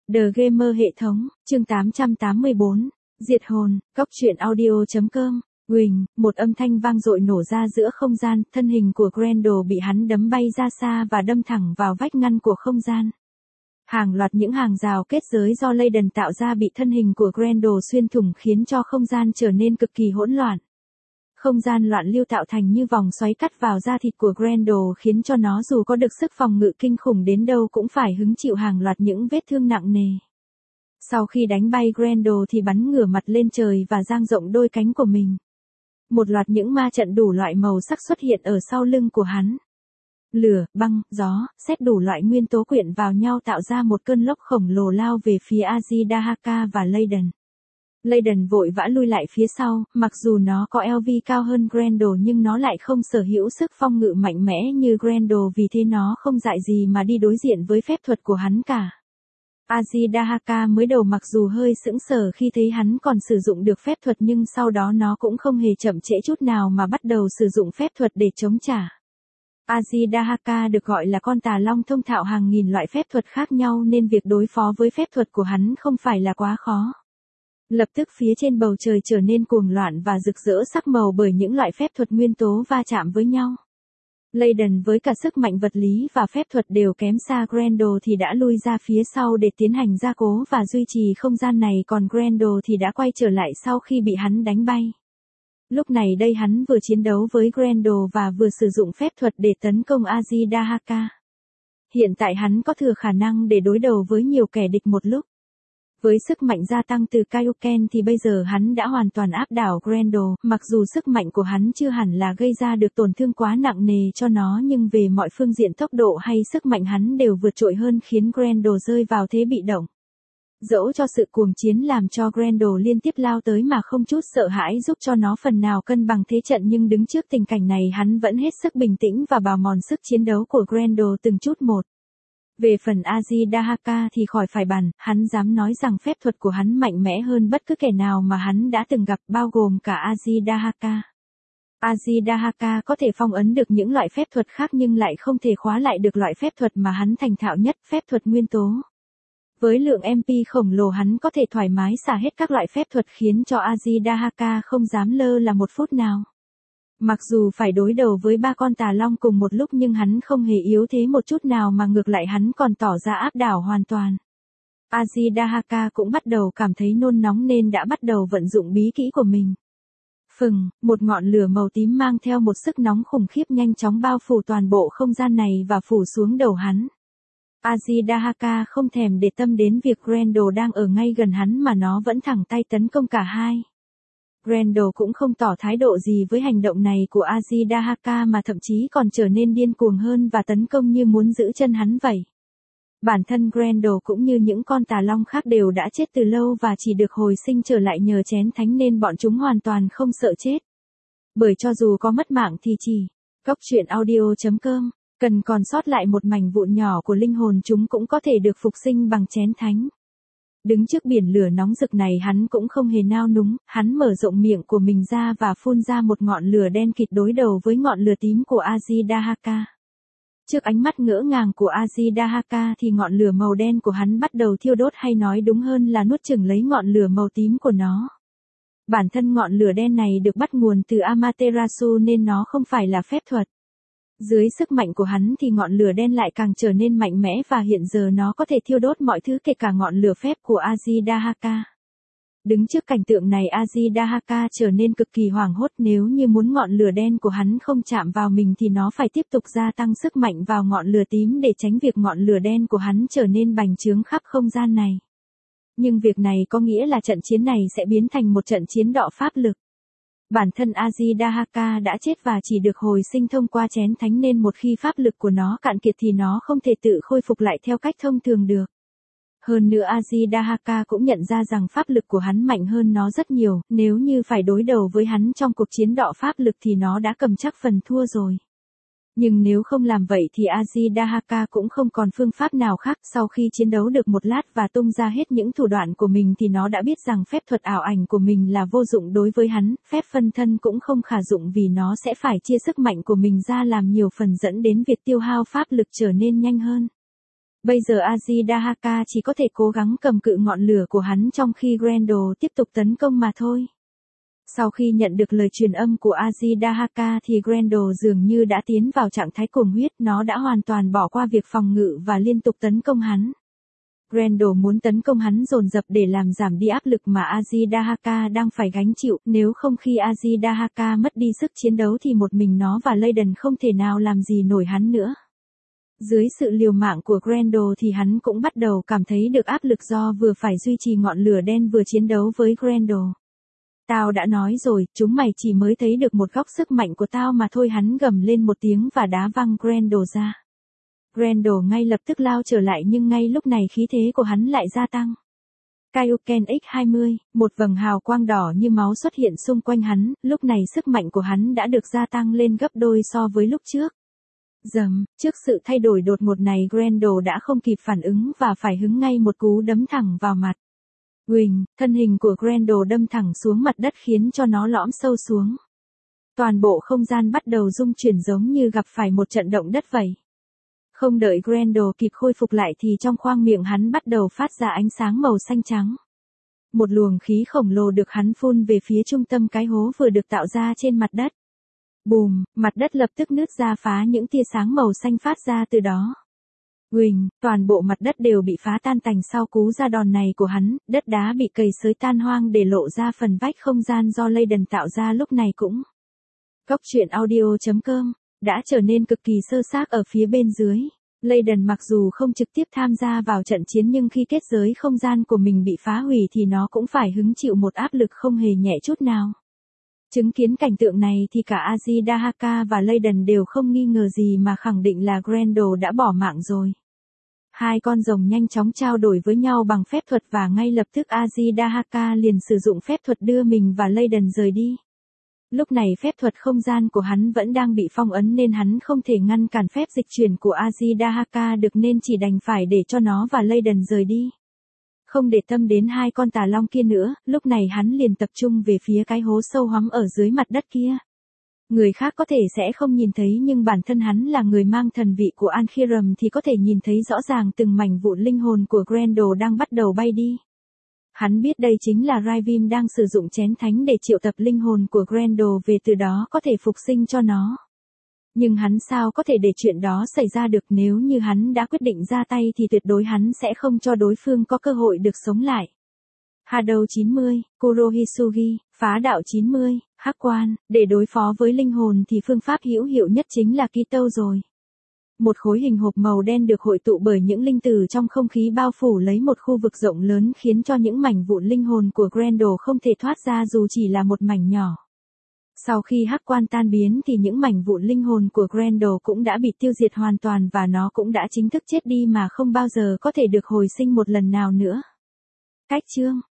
The Gamer hệ thống, chương 884, Diệt hồn, Cóc truyện audio.com. Huỳnh, một âm thanh vang dội nổ ra giữa không gian, thân hình của Grendel bị hắn đấm bay ra xa và đâm thẳng vào vách ngăn của không gian. Hàng loạt những hàng rào kết giới do Layden tạo ra bị thân hình của Grendel xuyên thủng khiến cho không gian trở nên cực kỳ hỗn loạn. Không gian loạn lưu tạo thành như vòng xoáy cắt vào da thịt của Grendel khiến cho nó dù có được sức phòng ngự kinh khủng đến đâu cũng phải hứng chịu hàng loạt những vết thương nặng nề. Sau khi đánh bay Grendel thì bắn ngửa mặt lên trời và dang rộng đôi cánh của mình. Một loạt những ma trận đủ loại màu sắc xuất hiện ở sau lưng của hắn. Lửa, băng, gió, sét đủ loại nguyên tố quyện vào nhau tạo ra một cơn lốc khổng lồ lao về phía Azidahaka và Layden. Layden vội vã lui lại phía sau, mặc dù nó có LV cao hơn Grendel nhưng nó lại không sở hữu sức phòng ngự mạnh mẽ như Grendel, vì thế nó không dại gì mà đi đối diện với phép thuật của hắn cả. Azidahaka mới đầu mặc dù hơi sững sờ khi thấy hắn còn sử dụng được phép thuật nhưng sau đó nó cũng không hề chậm trễ chút nào mà bắt đầu sử dụng phép thuật để chống trả. Azidahaka được gọi là con tà long thông thạo hàng nghìn loại phép thuật khác nhau nên việc đối phó với phép thuật của hắn không phải là quá khó. Lập tức phía trên bầu trời trở nên cuồng loạn và rực rỡ sắc màu bởi những loại phép thuật nguyên tố va chạm với nhau. Layden với cả sức mạnh vật lý và phép thuật đều kém xa Grendel thì đã lui ra phía sau để tiến hành gia cố và duy trì không gian này, còn Grendel thì đã quay trở lại sau khi bị hắn đánh bay. Lúc này đây hắn vừa chiến đấu với Grendel và vừa sử dụng phép thuật để tấn công Azidahaka. Hiện tại hắn có thừa khả năng để đối đầu với nhiều kẻ địch một lúc. Với sức mạnh gia tăng từ Kaioken thì bây giờ hắn đã hoàn toàn áp đảo Grendel, mặc dù sức mạnh của hắn chưa hẳn là gây ra được tổn thương quá nặng nề cho nó nhưng về mọi phương diện tốc độ hay sức mạnh hắn đều vượt trội hơn khiến Grendel rơi vào thế bị động. Dẫu cho sự cuồng chiến làm cho Grendel liên tiếp lao tới mà không chút sợ hãi giúp cho nó phần nào cân bằng thế trận, nhưng đứng trước tình cảnh này hắn vẫn hết sức bình tĩnh và bào mòn sức chiến đấu của Grendel từng chút một. Về phần Azidahaka thì khỏi phải bàn, hắn dám nói rằng phép thuật của hắn mạnh mẽ hơn bất cứ kẻ nào mà hắn đã từng gặp, bao gồm cả Azidahaka. Azidahaka có thể phong ấn được những loại phép thuật khác nhưng lại không thể khóa lại được loại phép thuật mà hắn thành thạo nhất, phép thuật nguyên tố. Với lượng MP khổng lồ hắn có thể thoải mái xả hết các loại phép thuật khiến cho Azidahaka không dám lơ là một phút nào. Mặc dù phải đối đầu với ba con tà long cùng một lúc nhưng hắn không hề yếu thế một chút nào mà ngược lại hắn còn tỏ ra áp đảo hoàn toàn. Azidahaka cũng bắt đầu cảm thấy nôn nóng nên đã bắt đầu vận dụng bí kỹ của mình. Phừng, một ngọn lửa màu tím mang theo một sức nóng khủng khiếp nhanh chóng bao phủ toàn bộ không gian này và phủ xuống đầu hắn. Azidahaka không thèm để tâm đến việc Grendel đang ở ngay gần hắn mà nó vẫn thẳng tay tấn công cả hai. Grendel cũng không tỏ thái độ gì với hành động này của Azidahaka mà thậm chí còn trở nên điên cuồng hơn và tấn công như muốn giữ chân hắn vậy. Bản thân Grendel cũng như những con tà long khác đều đã chết từ lâu và chỉ được hồi sinh trở lại nhờ chén thánh nên bọn chúng hoàn toàn không sợ chết. Bởi cho dù có mất mạng thì chỉ Cóc truyện audio.com cần còn sót lại một mảnh vụn nhỏ của linh hồn chúng cũng có thể được phục sinh bằng chén thánh. Đứng trước biển lửa nóng rực này hắn cũng không hề nao núng, hắn mở rộng miệng của mình ra và phun ra một ngọn lửa đen kịt đối đầu với ngọn lửa tím của Azidahaka. Trước ánh mắt ngỡ ngàng của Azidahaka thì ngọn lửa màu đen của hắn bắt đầu thiêu đốt, hay nói đúng hơn là nuốt chửng lấy ngọn lửa màu tím của nó. Bản thân ngọn lửa đen này được bắt nguồn từ Amaterasu nên nó không phải là phép thuật. Dưới sức mạnh của hắn thì ngọn lửa đen lại càng trở nên mạnh mẽ và hiện giờ nó có thể thiêu đốt mọi thứ kể cả ngọn lửa phép của Azidahaka. Đứng trước cảnh tượng này Azidahaka trở nên cực kỳ hoảng hốt, nếu như muốn ngọn lửa đen của hắn không chạm vào mình thì nó phải tiếp tục gia tăng sức mạnh vào ngọn lửa tím để tránh việc ngọn lửa đen của hắn trở nên bành trướng khắp không gian này. Nhưng việc này có nghĩa là trận chiến này sẽ biến thành một trận chiến đọ pháp lực. Bản thân Azidahaka đã chết và chỉ được hồi sinh thông qua chén thánh nên một khi pháp lực của nó cạn kiệt thì nó không thể tự khôi phục lại theo cách thông thường được. Hơn nữa Azidahaka cũng nhận ra rằng pháp lực của hắn mạnh hơn nó rất nhiều, nếu như phải đối đầu với hắn trong cuộc chiến đọ pháp lực thì nó đã cầm chắc phần thua rồi. Nhưng nếu không làm vậy thì Azidahaka cũng không còn phương pháp nào khác. Sau khi chiến đấu được một lát và tung ra hết những thủ đoạn của mình thì nó đã biết rằng phép thuật ảo ảnh của mình là vô dụng đối với hắn, phép phân thân cũng không khả dụng vì nó sẽ phải chia sức mạnh của mình ra làm nhiều phần dẫn đến việc tiêu hao pháp lực trở nên nhanh hơn. Bây giờ Azidahaka chỉ có thể cố gắng cầm cự ngọn lửa của hắn trong khi Grendel tiếp tục tấn công mà thôi. Sau khi nhận được lời truyền âm của Azidahaka thì Grendel dường như đã tiến vào trạng thái cuồng huyết, nó đã hoàn toàn bỏ qua việc phòng ngự và liên tục tấn công hắn. Grendel muốn tấn công hắn dồn dập để làm giảm đi áp lực mà Azidahaka đang phải gánh chịu, nếu không khi Azidahaka mất đi sức chiến đấu thì một mình nó và Layden không thể nào làm gì nổi hắn nữa. Dưới sự liều mạng của Grendel thì hắn cũng bắt đầu cảm thấy được áp lực do vừa phải duy trì ngọn lửa đen vừa chiến đấu với Grendel. Tao đã nói rồi, chúng mày chỉ mới thấy được một góc sức mạnh của tao mà thôi, hắn gầm lên một tiếng và đá văng Grendel ra. Grendel ngay lập tức lao trở lại nhưng ngay lúc này khí thế của hắn lại gia tăng. Kaioken X20, một vầng hào quang đỏ như máu xuất hiện xung quanh hắn, lúc này sức mạnh của hắn đã được gia tăng lên gấp đôi so với lúc trước. Trước sự thay đổi đột ngột này Grendel đã không kịp phản ứng và phải hứng ngay một cú đấm thẳng vào mặt. Thân hình của Grendel đâm thẳng xuống mặt đất khiến cho nó lõm sâu xuống. Toàn bộ không gian bắt đầu rung chuyển giống như gặp phải một trận động đất vậy. Không đợi Grendel kịp khôi phục lại thì trong khoang miệng hắn bắt đầu phát ra ánh sáng màu xanh trắng. Một luồng khí khổng lồ được hắn phun về phía trung tâm cái hố vừa được tạo ra trên mặt đất. Bùm, mặt đất lập tức nứt ra phá những tia sáng màu xanh phát ra từ đó. Toàn bộ mặt đất đều bị phá tan tành sau cú ra đòn này của hắn, đất đá bị cày xới tan hoang để lộ ra phần vách không gian do Layden tạo ra lúc này cũng. Cóc truyện audio.com đã trở nên cực kỳ sơ xác ở phía bên dưới. Layden mặc dù không trực tiếp tham gia vào trận chiến nhưng khi kết giới không gian của mình bị phá hủy thì nó cũng phải hứng chịu một áp lực không hề nhẹ chút nào. Chứng kiến cảnh tượng này thì cả Azidahaka và Layden đều không nghi ngờ gì mà khẳng định là Grendel đã bỏ mạng rồi. Hai con rồng nhanh chóng trao đổi với nhau bằng phép thuật và ngay lập tức Azidahaka liền sử dụng phép thuật đưa mình và Layden rời đi. Lúc này phép thuật không gian của hắn vẫn đang bị phong ấn nên hắn không thể ngăn cản phép dịch chuyển của Azidahaka được nên chỉ đành phải để cho nó và Layden rời đi. Không để tâm đến hai con tà long kia nữa, lúc này hắn liền tập trung về phía cái hố sâu hoắm ở dưới mặt đất kia. Người khác có thể sẽ không nhìn thấy nhưng bản thân hắn là người mang thần vị của Ankhiram thì có thể nhìn thấy rõ ràng từng mảnh vụn linh hồn của Grendel đang bắt đầu bay đi. Hắn biết đây chính là Raivim đang sử dụng chén thánh để triệu tập linh hồn của Grendel về từ đó có thể phục sinh cho nó. Nhưng hắn sao có thể để chuyện đó xảy ra được, nếu như hắn đã quyết định ra tay thì tuyệt đối hắn sẽ không cho đối phương có cơ hội được sống lại. Hadou 90, Kurohitsugi, phá đạo 90, Hắc Quan, để đối phó với linh hồn thì phương pháp hữu hiệu nhất chính là Kitô rồi. Một khối hình hộp màu đen được hội tụ bởi những linh tử trong không khí bao phủ lấy một khu vực rộng lớn khiến cho những mảnh vụn linh hồn của Grendel không thể thoát ra dù chỉ là một mảnh nhỏ. Sau khi Hắc Quan tan biến thì những mảnh vụn linh hồn của Grendel cũng đã bị tiêu diệt hoàn toàn và nó cũng đã chính thức chết đi mà không bao giờ có thể được hồi sinh một lần nào nữa. Cách chương